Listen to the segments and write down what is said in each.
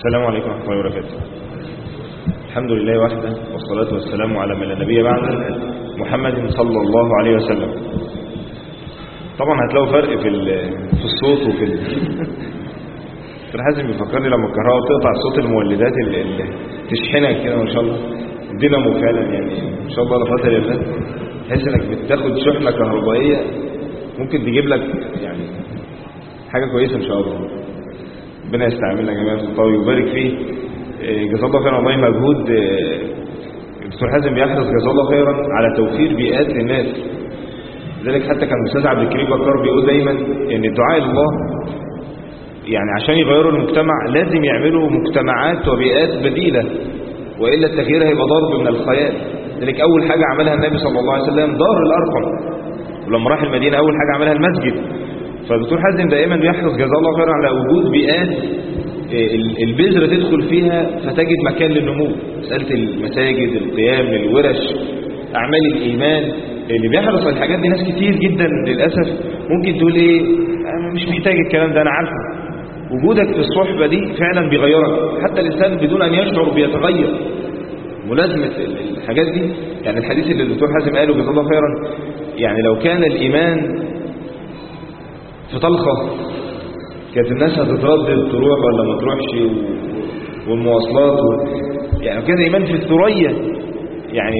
السلام عليكم ورحمة الله وبركاته. الحمد لله وحده، والصلاة والسلام على من لا نبي بعده محمد صلى الله عليه وسلم. طبعا هتلاقوا فرق في الصوت وفي دكتور حازم بيفكرني لما الكهرباء بتقطع صوت المولدات اللي تشحنك كده ما شاء الله، دينامو فعلا يعني ما شاء الله لا قوه الا بالله. تحس انك بتاخد شحنه كهربائيه ممكن تجيب لك يعني حاجه كويسه ان شاء الله. ربنا يستعملنا جميعا في الطاوي ويبارك فيه. جزاه الله خيرا والله. مجهود الدكتور حازم بيحرص جزاه الله خيرا على توفير بيئات للناس. لذلك حتى كان الاستاذ عبد الكريم بكار بيقول دايما ان الدعاء لله يعني عشان يغيروا المجتمع لازم يعملوا مجتمعات وبيئات بديله، والا التغيير هيبقى ضرب من الخيال. لذلك اول حاجه عملها النبي صلى الله عليه وسلم دار الارقم، ولما راح المدينه اول حاجه عملها المسجد. فالدكتور حازم دائما بيحرص جزاه الله خيرا على وجود بيئات البذره تدخل فيها فتجد مكان للنمو. مساله المساجد، القيام، الورش، اعمال الايمان اللي بيحرص على الحاجات دي ناس كتير جدا للاسف ممكن تقول ايه انا مش محتاج الكلام ده، انا عارفه. وجودك في الصحبه دي فعلا بيغيرك، حتى الانسان بدون ان يشعر بيتغير. ملازمه الحاجات دي يعني الحديث اللي الدكتور حازم قاله جزاه الله خيرا، يعني لو كان الايمان في طلخه كانت الناس هتتردد تروح ولا ما تروحش، والمواصلات يعني لو كان الايمان في الثريا يعني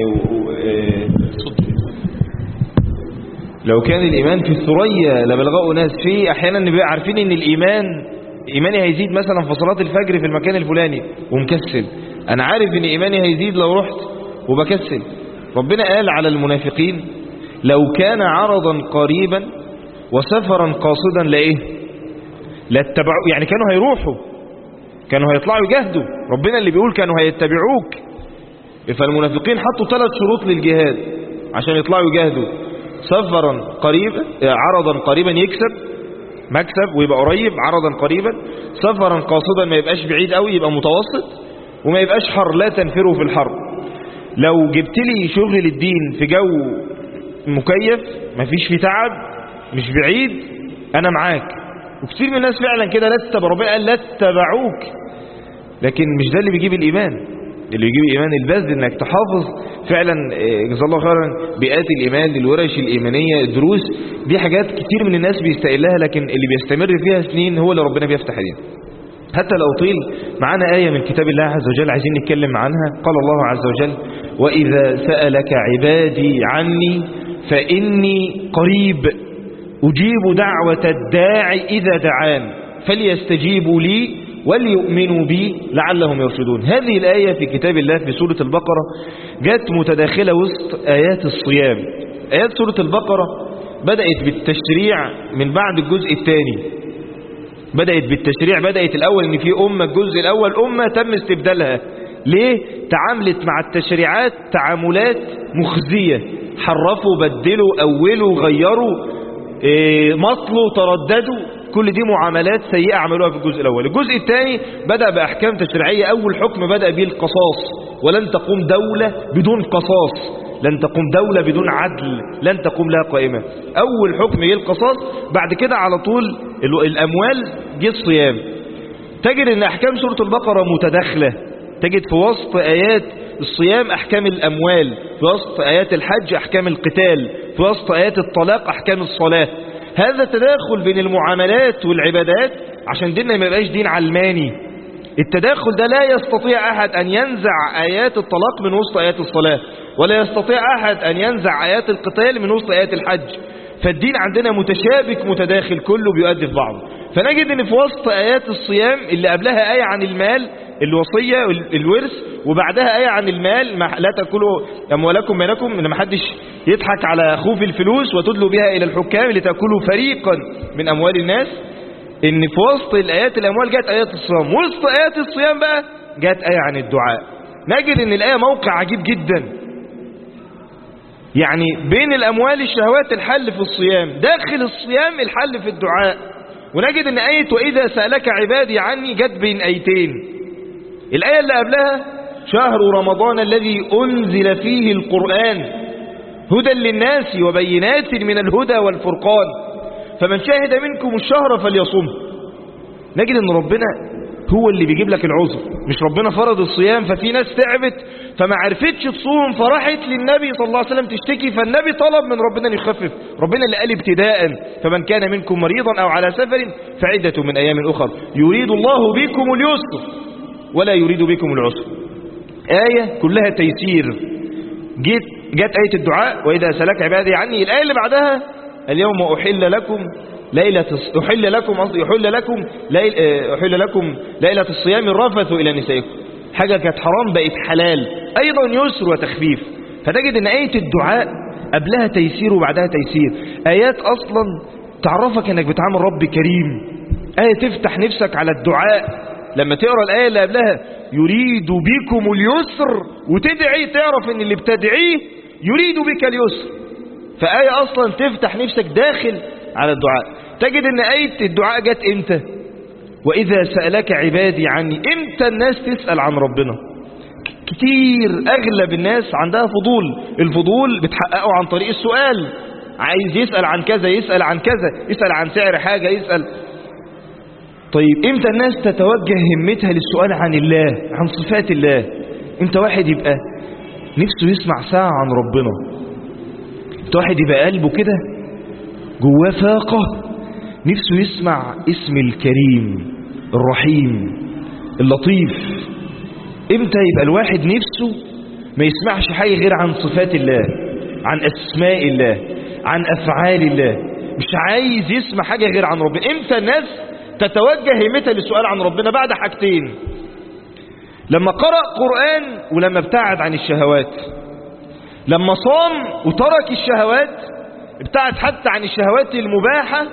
لو كان الايمان في الثريا لبلغوا ناس فيه. احيانا نبقى عارفين ان ايماني هيزيد مثلا في صلاه الفجر في المكان الفلاني ومكسل، انا عارف ان ايماني هيزيد لو رحت وبكسل. ربنا قال على المنافقين لو كان عرضا قريبا وسفرا قاصدا لايه لاتبعوا، يعني كانوا هيروحوا، كانوا هيطلعوا يجاهدوا. ربنا اللي بيقول كانوا هيتبعوك. فالمنافقين حطوا 3 شروط للجهاد عشان يطلعوا يجاهدوا: سفرا قريبا، عرضا قريبا يكسب مكسب ويبقى قريب عرضا قريبا، سفرا قاصدا ما يبقاش بعيد قوي يبقى متوسط، وما يبقاش حر لا تنفروا في الحر. لو جبت لي شغل للدين في جو مكيف مفيش فيه تعب مش بعيد انا معاك. وكثير من الناس فعلا كده ربنا قال لا تتبعوك، لكن مش ده اللي بيجيب الايمان. اللي يجيب الايمان البذل انك تحافظ فعلا جزاه الله خيرا بيئات الايمان، الورش الايمانيه، الدروس دي حاجات كتير من الناس بيستقلها، لكن اللي بيستمر فيها سنين هو اللي ربنا بيفتح عليه. حتى لو طيل معانا آية من كتاب الله عز وجل عايزين نتكلم عنها. قال الله عز وجل: وإذا سألك عبادي عني فإني قريب أجيب دعوة الداعي إذا دعان فليستجيبوا لي وليؤمنوا بي لعلهم يرشدون. هذه الآية في كتاب الله في سورة البقرة جاءت متداخلة وسط آيات الصيام. آيات سورة البقرة بدأت بالتشريع من بعد الجزء الثاني. بدأت الأول إن في الجزء الأول أمة تم استبدالها. ليه؟ تعاملت مع التشريعات تعاملات مخزية، حرفوا بدلوا أولوا غيروا مطلوا ترددوا، كل دي معاملات سيئة عملوها في الجزء الأول. الجزء الثاني بدأ بأحكام تشريعية. أول حكم بدأ به القصاص: ولن تقوم دولة بدون قصاص، لن تقوم دولة بدون عدل، لن تقوم لها قائمة. أول حكم جه القصاص، بعد كده على طول الأموال جه الصيام. تجد أن أحكام سورة البقرة متداخلة، تجد في وسط آيات الصيام أحكام الأموال، في وسط آيات الحج أحكام القتال، في وسط آيات الطلاق أحكام الصلاة. هذا التداخل بين المعاملات والعبادات عشان ديننا ما يبقاش دين علماني. التداخل ده لا يستطيع أحد أن ينزع آيات الطلاق من وسط آيات الصلاة، ولا يستطيع أحد أن ينزع آيات القتال من وسط آيات الحج. فالدين عندنا متشابك متداخل كله بيؤدي في بعضه. فنجد ان في وسط آيات الصيام اللي قبلها آية عن المال الوصية الورث، وبعدها آية عن المال لا تأكلوا أموالكم بينكم، ان ما حدش يضحك على أخوه في الفلوس وتدلوا بها إلى الحكام لتأكلوا فريقا من أموال الناس. ان في وسط الآيات الأموال جاءت آيات الصيام، وسط آيات الصيام بقى جاءت آية عن الدعاء. نجد ان الآية موقع عجيب جدا، يعني بين الأموال الشهوات الحل في الصيام، داخل الصيام الحل في الدعاء. ونجد ان آية وإذا سألك عبادي عني جت بين آيتين. الآية اللي قبلها: شهر رمضان الذي أنزل فيه القرآن هدى للناس وبينات من الهدى والفرقان فمن شاهد منكم الشهر فليصم. نجد ان ربنا هو اللي بيجيب لك العذر. مش ربنا فرض الصيام ففي ناس تعبت فما عرفتش تصوم فراحت للنبي صلى الله عليه وسلم تشتكي، فالنبي طلب من ربنا ان يخفف. ربنا اللي قال ابتداء فمن كان منكم مريضا او على سفر فعدة من ايام اخر يريد الله بكم اليسر ولا يريد بكم العسر. آية كلها تيسير. جت آية الدعاء وإذا سلك عبادي عني. الآية اللي بعدها اليوم أحل لكم ليلة الصيام الرفث إلى نسائكم. حاجة كانت حرام بقت حلال، أيضا يسر وتخفيف. فتجد أن آية الدعاء قبلها تيسير وبعدها تيسير. آيات أصلا تعرفك أنك بتعامل رب كريم. آية تفتح نفسك على الدعاء. لما تقرأ الآية اللي قبلها يريد بكم اليسر وتدعي تعرف أن اللي بتدعيه يريد بك اليسر. فآية أصلا تفتح نفسك داخل على الدعاء. تجد أن آية الدعاء جت إمتى؟ وإذا سألك عبادي عني. إمتى الناس تسأل عن ربنا؟ كتير أغلب الناس عندها فضول. الفضول بتحققه عن طريق السؤال. عايز يسأل عن كذا، يسأل عن كذا، يسأل عن سعر حاجة، يسأل. طيب إمتى الناس تتوجه همتها للسؤال عن الله، عن صفات الله؟ إمتى واحد يبقى نفسه يسمع ساعة عن ربنا؟ إمتى واحد يبقى قلبه كده جواه فاقة نفسه يسمع اسم الكريم الرحيم اللطيف؟ إمتى يبقى الواحد نفسه ما يسمعش حاجة غير عن صفات الله، عن أسماء الله، عن أفعال الله؟ مش عايز يسمع حاجة غير عن ربنا. إمتى الناس تتوجه همتها للسؤال عن ربنا؟ بعد حاجتين: لما قرأ قرآن ولما ابتعد عن الشهوات. لما صام وترك الشهوات، ابتعد حتى عن الشهوات المباحة،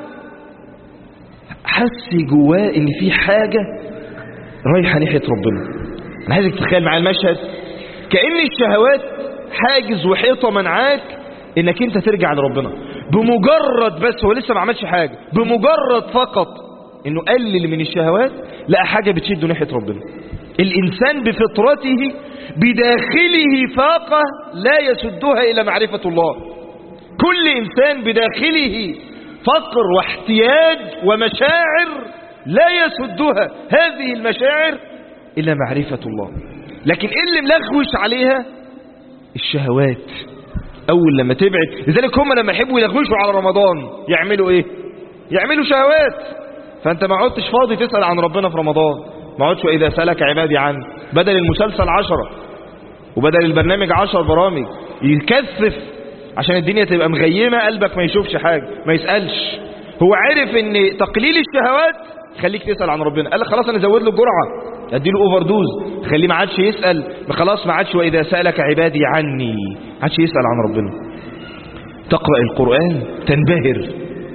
حس جواه ان في حاجة رايحة ناحية ربنا. انا عايزك تتخيل معايا المشهد كأن الشهوات حاجز وحيطة منعاك انك انت ترجع لربنا. بمجرد بس هو لسه ما عملش حاجة، بمجرد فقط انه قلل من الشهوات لقى حاجة بتشده ناحية ربنا. الانسان بفطرته بداخله فاقة لا يسدها الى معرفة الله. كل انسان بداخله فقر واحتياج ومشاعر لا يسدها هذه المشاعر الى معرفة الله. لكن اللي ملغوش عليها الشهوات. اول لما تبعد، لذلك هم لما يحبوا يلغوشوا على رمضان يعملوا ايه؟ يعملوا شهوات. فانت ما عدتش فاضي تسأل عن ربنا في رمضان. ما عدتش واذا سألك عبادي عني. بدل المسلسل 10 وبدل البرنامج 10 برامج. يكثف عشان الدنيا تبقى مغيمة، قلبك ما يشوفش حاجة، ما يسألش. هو عارف ان تقليل الشهوات خليك تسأل عن ربنا. قال لك خلاص انا ازود له الجرعة، اديله اوفر دوز، خليه ما عادش يسأل. خلاص ما عادش واذا سألك عبادي عني، ما عادش يسأل عن ربنا. تقرأ القرآن تنبهر.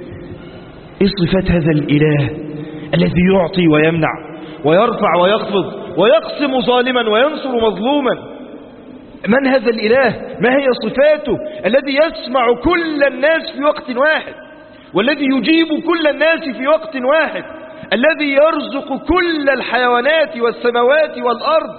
ايه صفات هذا الاله الذي يعطي ويمنع ويرفع ويخفض ويقسم ظالما وينصر مظلوما؟ من هذا الإله؟ ما هي صفاته؟ الذي يسمع كل الناس في وقت واحد، والذي يجيب كل الناس في وقت واحد، الذي يرزق كل الحيوانات والسماوات والأرض.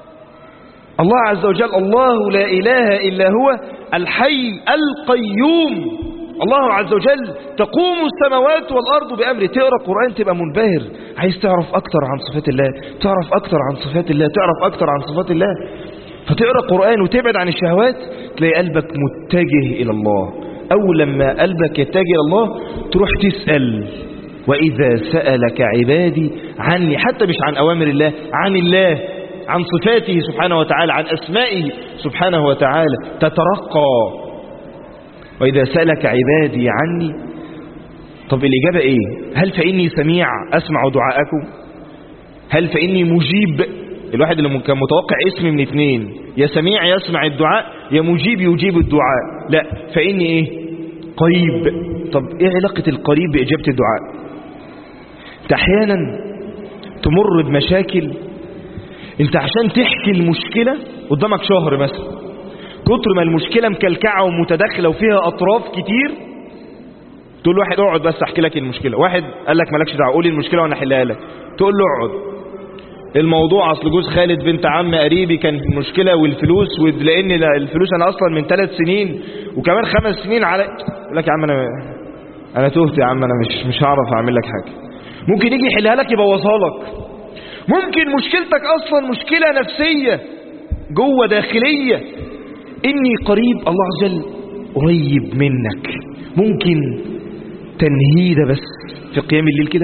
الله عز وجل الله لا إله إلا هو الحي القيوم. الله عز وجل تقوم السماوات والأرض بأمره. تقرأ قرآن تبقى منبهر، عايز تعرف أكتر عن صفات الله، تعرف أكتر عن صفات الله، تعرف أكتر عن صفات الله. فتقرأ قرآن وتبعد عن الشهوات تلاقي قلبك متجه إلى الله. أول لما قلبك يتجه إلى الله تروح تسأل. وإذا سألك عبادي عني، حتى مش عن أوامر الله، عن الله، عن صفاته سبحانه وتعالى، عن أسمائه سبحانه وتعالى، تترقى. وإذا سألك عبادي عني. طب الإجابة إيه؟ هل فإني سميع أسمع دعاءكم؟ هل فإني مجيب؟ الواحد اللي كان متوقع اسم من اتنين، يا سميع يسمع الدعاء، يا مجيب يجيب الدعاء. لا، فإني إيه؟ قريب. طب إيه علاقة القريب بإجابة الدعاء؟ انت أحيانا تمر بمشاكل، انت عشان تحكي المشكلة قدامك شهر مثلا، كتر ما المشكلة مكلكعة ومتداخلة وفيها أطراف كتير، تقول له واحد اقعد بس احكي لك المشكلة. واحد قال لك مالكش دعوة، قولي المشكلة وانا احلها لك. تقول له اقعد، الموضوع اصل جوز خالد بنت عم قريبي كان مشكلة والفلوس، ولان الفلوس انا اصلا من 3 سنين وكمان 5 سنين على. يقول لك يا عم انا تهت يا عم، انا مش هعرف اعمل لك حاجة. ممكن يجي يحلها لك يبوظها لك. ممكن مشكلتك أصلا مشكلة نفسية جوه داخلية. إني قريب، الله عز وجل قريب منك. ممكن تنهيدة بس في قيام الليل كده،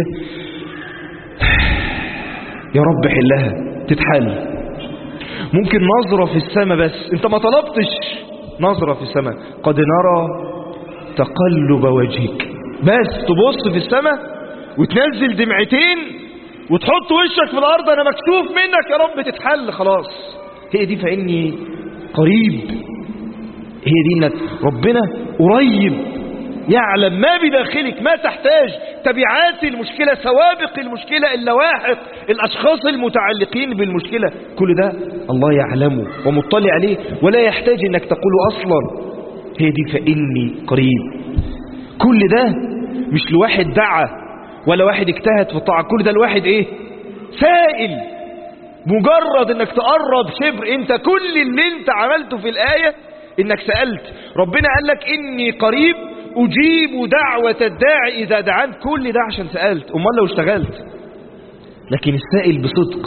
يا رب حلها، تتحل. ممكن نظرة في السماء بس، انت ما طلبتش، نظرة في السماء، قد نرى تقلب وجهك، بس تبص في السماء وتنزل دمعتين وتحط وشك في الأرض، أنا مكسوف منك يا رب، تتحل خلاص. هي دي فإني قريب، هي دي إنك ربنا قريب، يعلم ما بداخلك، ما تحتاج، تبعات المشكلة، سوابق المشكلة، اللواحق، الأشخاص المتعلقين بالمشكلة، كل ده الله يعلمه ومطلع عليه ولا يحتاج إنك تقوله أصلا. هي دي فإني قريب. كل ده مش لواحد دعا ولا واحد اجتهد في الطاعة، كل ده الواحد ايه؟ سائل. مجرد انك تقرب شبر، انت كل اللي انت عملته في الآية انك سألت. ربنا قال لك إني قريب أجيب دعوة الداعي إذا دعان، كل ده عشان سألت. أمال لو اشتغلت؟ لكن السائل بصدق،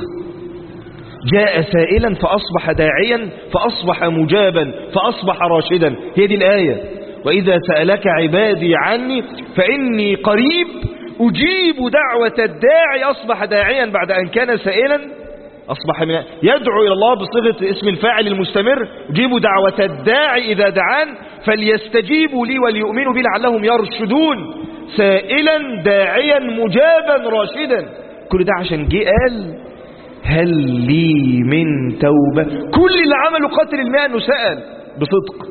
جاء سائلا فأصبح داعيا فأصبح مجابا فأصبح راشدا. هي دي الآية. وإذا سألك عبادي عني فإني قريب أجيب دعوة الداعي، أصبح داعيا بعد أن كان سائلا، أصبح من يدعو إلى الله بصيغة اسم الفاعل المستمر، أجيب دعوة الداعي إذا دعان فليستجيبوا لي وليؤمنوا بي لعلهم يرشدون. سائلا داعيا مجابا راشدا، كل ده عشان جه قال هل لي من توبة. كل اللي عمله قتل الماء أنه سأل بصدق.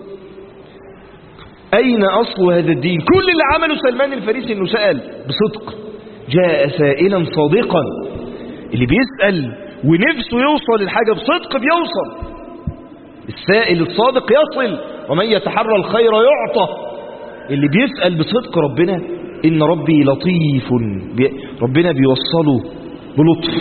أين أصل هذا الدين؟ كل اللي عمله سلمان الفارسي أنه سأل بصدق. جاء سائلا صادقا، اللي بيسأل ونفسه يوصل للحاجة بصدق بيوصل. السائل الصادق يصل، ومن يتحرى الخير يعطى. اللي بيسأل بصدق ربنا، إن ربي لطيف، ربنا بيوصله بلطف.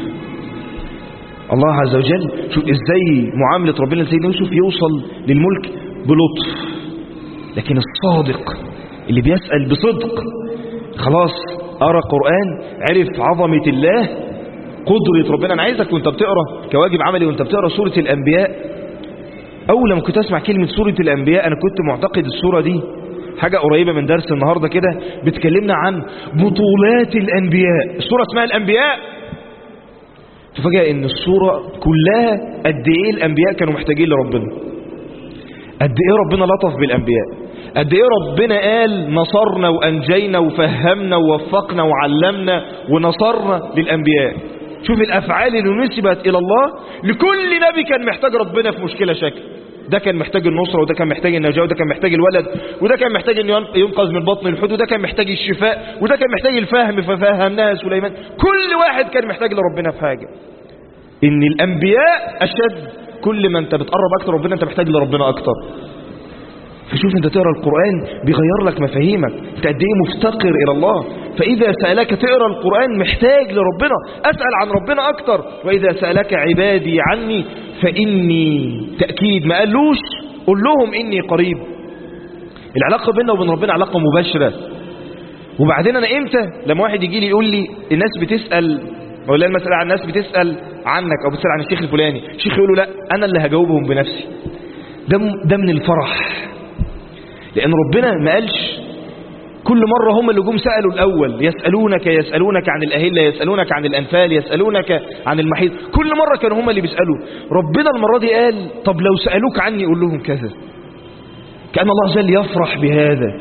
الله عز وجل شوف إزاي معاملة ربنا لسيدنا يوسف، يوصل للملك بلطف. لكن الصادق اللي بيسأل بصدق خلاص قرأ قرآن، عرف عظمة الله، قدرة ربنا. أنا عايزك وانت بتقرأ كواجب عملي، وانت بتقرأ سورة الأنبياء، أول لما كنت أسمع كلمة سورة الأنبياء أنا كنت معتقد السورة دي حاجة قريبة من درس النهاردة كده، بتكلمنا عن بطولات الأنبياء. السورة اسمها الأنبياء، تفاجأ ان السورة كلها قد ايه الأنبياء كانوا محتاجين لربنا، قد ايه ربنا لطف بالأنبياء، قد ايه ربنا قال نصرنا وأنجينا وفهمنا ووفقنا وعلمنا ونصرنا للأنبياء. شوف الأفعال اللي نسبت إلى الله. لكل نبي كان محتاج ربنا في مشكلة شكل، ده كان محتاج النصرة، وده كان محتاج النجاة، وده كان محتاج الولد، وده كان محتاج أن ينقذ من بطن الحوت، وده كان محتاج الشفاء، وده كان محتاج الفهم ففهمناها سليمان. كل واحد كان محتاج لربنا في حاجة. إن الأنبياء أشد، كل ما أنت بتقرب أكتر ربنا أنت محتاج لربنا أكتر. فشوف أنت تقرأ القرآن بيغير لك مفاهيمك، أنت قد إيه مفتقر إلى الله. فإذا سألك تقرأ القرآن محتاج لربنا، أسأل عن ربنا أكتر. وإذا سألك عبادي عني فإني، تأكيد، ما قالوش قل لهم إني قريب. العلاقة بيننا وبين ربنا علاقة مباشرة. وبعدين أنا إمتى لما واحد يجي لي يقول لي الناس بتسأل، ولا المسألة عن الناس بتسأل عنك أو بتسأل عن الشيخ الفلاني، الشيخ يقول له لا أنا اللي هجاوبهم بنفسي، ده من الفرح. لأن ربنا ما قالش كل مرة هم اللي جم سألوا الأول، يسألونك عن الأهلة، يسألونك عن الأنفال، يسألونك عن المحيط، كل مرة كانوا هم اللي بيسألوا. ربنا المرة دي قال طب لو سألوك عني قول لهم كذا. كأن الله عز وجل يفرح بهذا،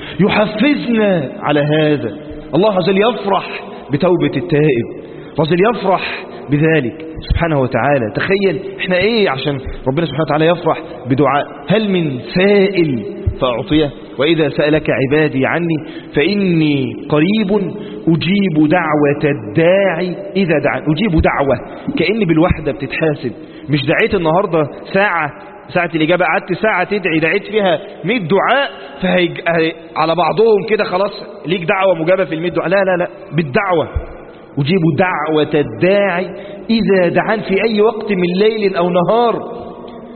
يحفزنا على هذا. الله عز وجل يفرح بتوبة التائب، الله عز وجل يفرح بذلك سبحانه وتعالى. تخيل احنا ايه عشان ربنا سبحانه وتعالى يفرح بدعاء. هل من سائل فأعطيه، وإذا سألك عبادي عني فإني قريب أجيب دعوة الداعي إذا دعان. أجيب دعوة كأني بالوحدة بتتحاسب، مش دعيت النهاردة ساعة الإجابة قعدت ساعة تدعي، دعيت فيها 100 دعاء على بعضهم كده خلاص ليك دعوة مجابة في 100 دعاء. لا، بالدعوة. أجيب دعوة الداعي إذا دعان، في أي وقت من ليل أو نهار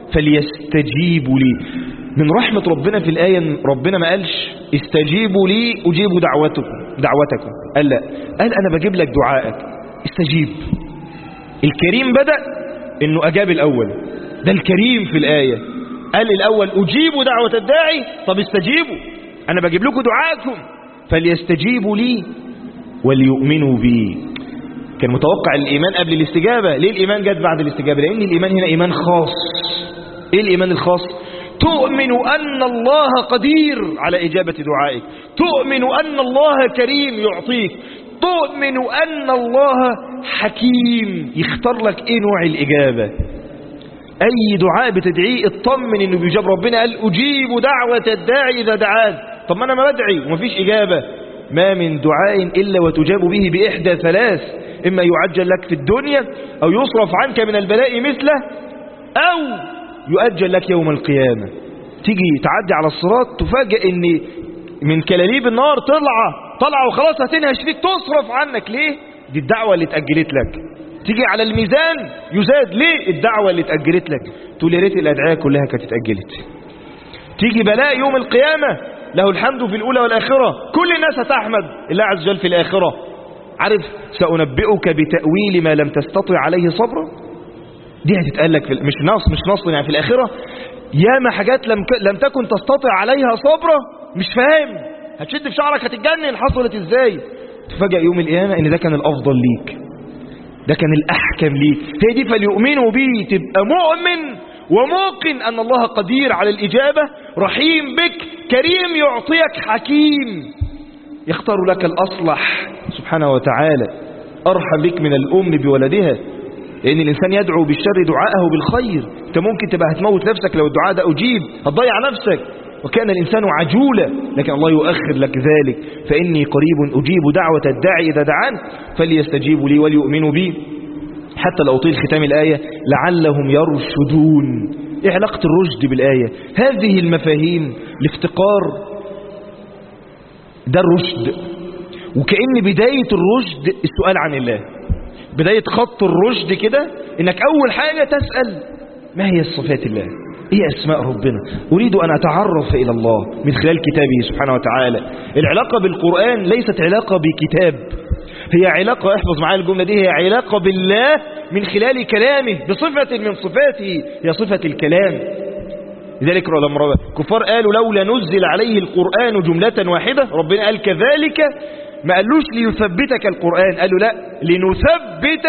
فليستجيبوا لي. من رحمة ربنا في الآية ربنا ما قالش استجيبوا لي أجيب دعوتكم، قال لا، قال أنا بجيب لك دعائك، استجيب. الكريم بدأ انه اجاب الاول، ده الكريم في الآية. قال الاول اجيبوا دعوة الداعي، طب استجيبوا، انا بجيب لكم دعاءكم، فليستجيبوا لي وليؤمنوا بي. كان متوقع الايمان قبل الاستجابة. ليه الايمان جت بعد الاستجابة؟ لان الايمان هنا ايمان خاص. ايه الايمان الخاص؟ تؤمن ان الله قدير على اجابة دعائك، تؤمن ان الله كريم يعطيك، تؤمن ان الله حكيم يختار لك ايه نوع الاجابة. اي دعاء بتدعيه اطمن انه بيجاب. ربنا قال اجيب دعوة الداعي اذا دعان. طب ما انا ما بدعي ومفيش اجابة. ما من دعاء الا وتجاب به باحدى ثلاث، اما يعجل لك في الدنيا او يصرف عنك من البلاء مثله او يؤجل لك يوم القيامة. تيجي تعدي على الصراط تفاجئ ان من كلاليب النار طلع وخلاص هتنهش فيك، تصرف عنك. ليه؟ دي الدعوة اللي اتأجلت لك. تيجي على الميزان يزاد. ليه؟ الدعوة اللي اتأجلت لك. تقول يا ريت الأدعية كلها كانت اتأجلت. تيجي بلاء يوم القيامة، له الحمد في الأولى والآخرة، كل الناس هتحمد الله عز وجل في الآخرة. عارف سأنبئك بتأويل ما لم تستطع عليه صبرا. دي هتتقال لك مش نص يعني في الآخرة. ياما حاجات لم تكن تستطع عليها صبرا، مش فاهم، هتشد في شعرك هتتجنن، حصلت ازاي؟ تفاجأ يوم القيامة ان ده كان الافضل ليك، ده كان الاحكم ليك. هي دي فليؤمنوا بي، تبقى مؤمن وموقن ان الله قدير على الاجابة، رحيم بك، كريم يعطيك، حكيم يختار لك الاصلح سبحانه وتعالى، ارحم بك من الام بولدها. لأن الإنسان يدعو بالشر دعاءه بالخير. أنت ممكن تبقى هتموت نفسك لو الدعاء ده أجيب، هتضيع نفسك. وكان الإنسان عجولا، لكن الله يؤخر لك ذلك. فإني قريب أجيب دعوة الداعي إذا دعان فليستجيبوا لي وليؤمنوا بي. حتى لو طيل ختام الآية لعلهم يرشدون. إيه علاقة الرشد بالآية؟ هذه المفاهيم الافتقار ده الرشد، وكأن بداية الرشد السؤال عن الله. بداية خط الرشد كده انك اول حاجة تسأل ما هي صفات الله، ايه اسماء ربنا، اريد ان اتعرف الى الله من خلال كتابه سبحانه وتعالى. العلاقة بالقرآن ليست علاقة بكتاب، هي علاقة، احفظ معايا الجملة دي، هي علاقة بالله من خلال كلامه بصفة من صفاته، هي صفة الكلام. لذلك لما الكفار قالوا لولا نزل عليه القرآن جملة واحدة، ربنا قال كذلك، ما قالوش ليثبتك القرآن، قالوا لا لنثبت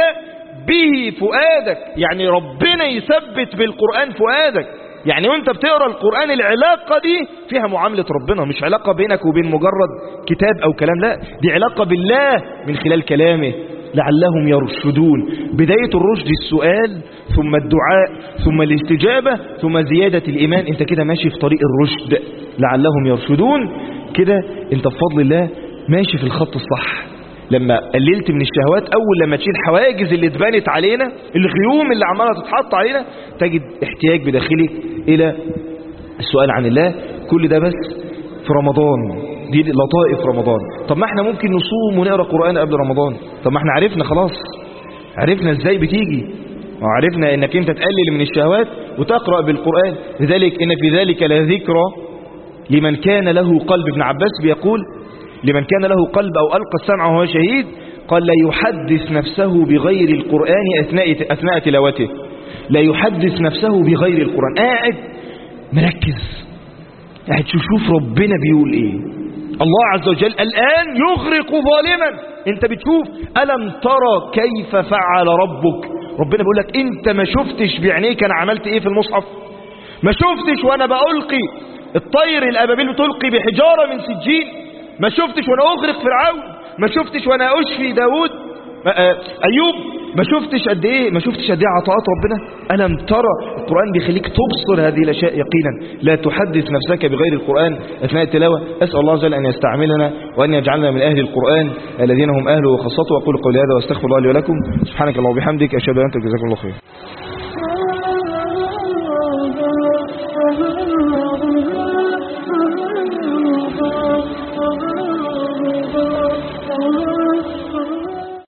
به فؤادك، يعني ربنا يثبت بالقرآن فؤادك. يعني وانت بتقرأ القرآن العلاقة دي فيها معاملة ربنا، مش علاقة بينك وبين مجرد كتاب او كلام، لا دي علاقة بالله من خلال كلامه. لعلهم يرشدون. بداية الرشد السؤال، ثم الدعاء، ثم الاستجابة، ثم زيادة الإيمان. انت كده ماشي في طريق الرشد. لعلهم يرشدون، كده انت بفضل الله ماشي في الخط الصح. لما قللت من الشهوات، اول لما تشيل حواجز اللي اتبنت علينا، الغيوم اللي عمالة تتحط علينا، تجد احتياج بداخلك الى السؤال عن الله. كل ده بس في رمضان، دي لطائف رمضان. طب ما احنا ممكن نصوم ونقرأ قرآن قبل رمضان. طب ما احنا عرفنا خلاص، عرفنا ازاي بتيجي، وعرفنا انك انت تقلل من الشهوات وتقرأ بالقرآن. لذلك ان في ذلك لذكرى لمن كان له قلب. ابن عباس بيقول لمن كان له قلب او ألقى السمع وهو شهيد، قال لا يحدث نفسه بغير القرآن أثناء تلاوته. لا يحدث نفسه بغير القرآن، قاعد مركز، قاعد شوف ربنا بيقول ايه. الله عز وجل الآن يغرق ظالما، انت بتشوف ألم ترى كيف فعل ربك. ربنا بيقول لك انت ما شفتش بعينيك انا عملت ايه في المصحف؟ ما شفتش وانا بألقي الطير الأبابيل بتلقي بحجارة من سجين؟ ما شفتش وانا أغرق فرعون؟ ما شفتش وانا أشفي داود أيوب؟ ما شفتش قد ايه عطاءات ربنا؟ ألم ترى. القرآن بيخليك تبصر هذه الأشياء يقينا. لا تحدث نفسك بغير القرآن أثناء التلاوة. أسأل الله عز وجل أن يستعملنا وأن يجعلنا من أهل القرآن الذين هم أهله وخاصته. وأقول قولي هذا واستغفر الله لي ولكم. سبحانك اللهم وبحمدك، أشهد أن لا إله إلا أنت، جزاكم الله خير.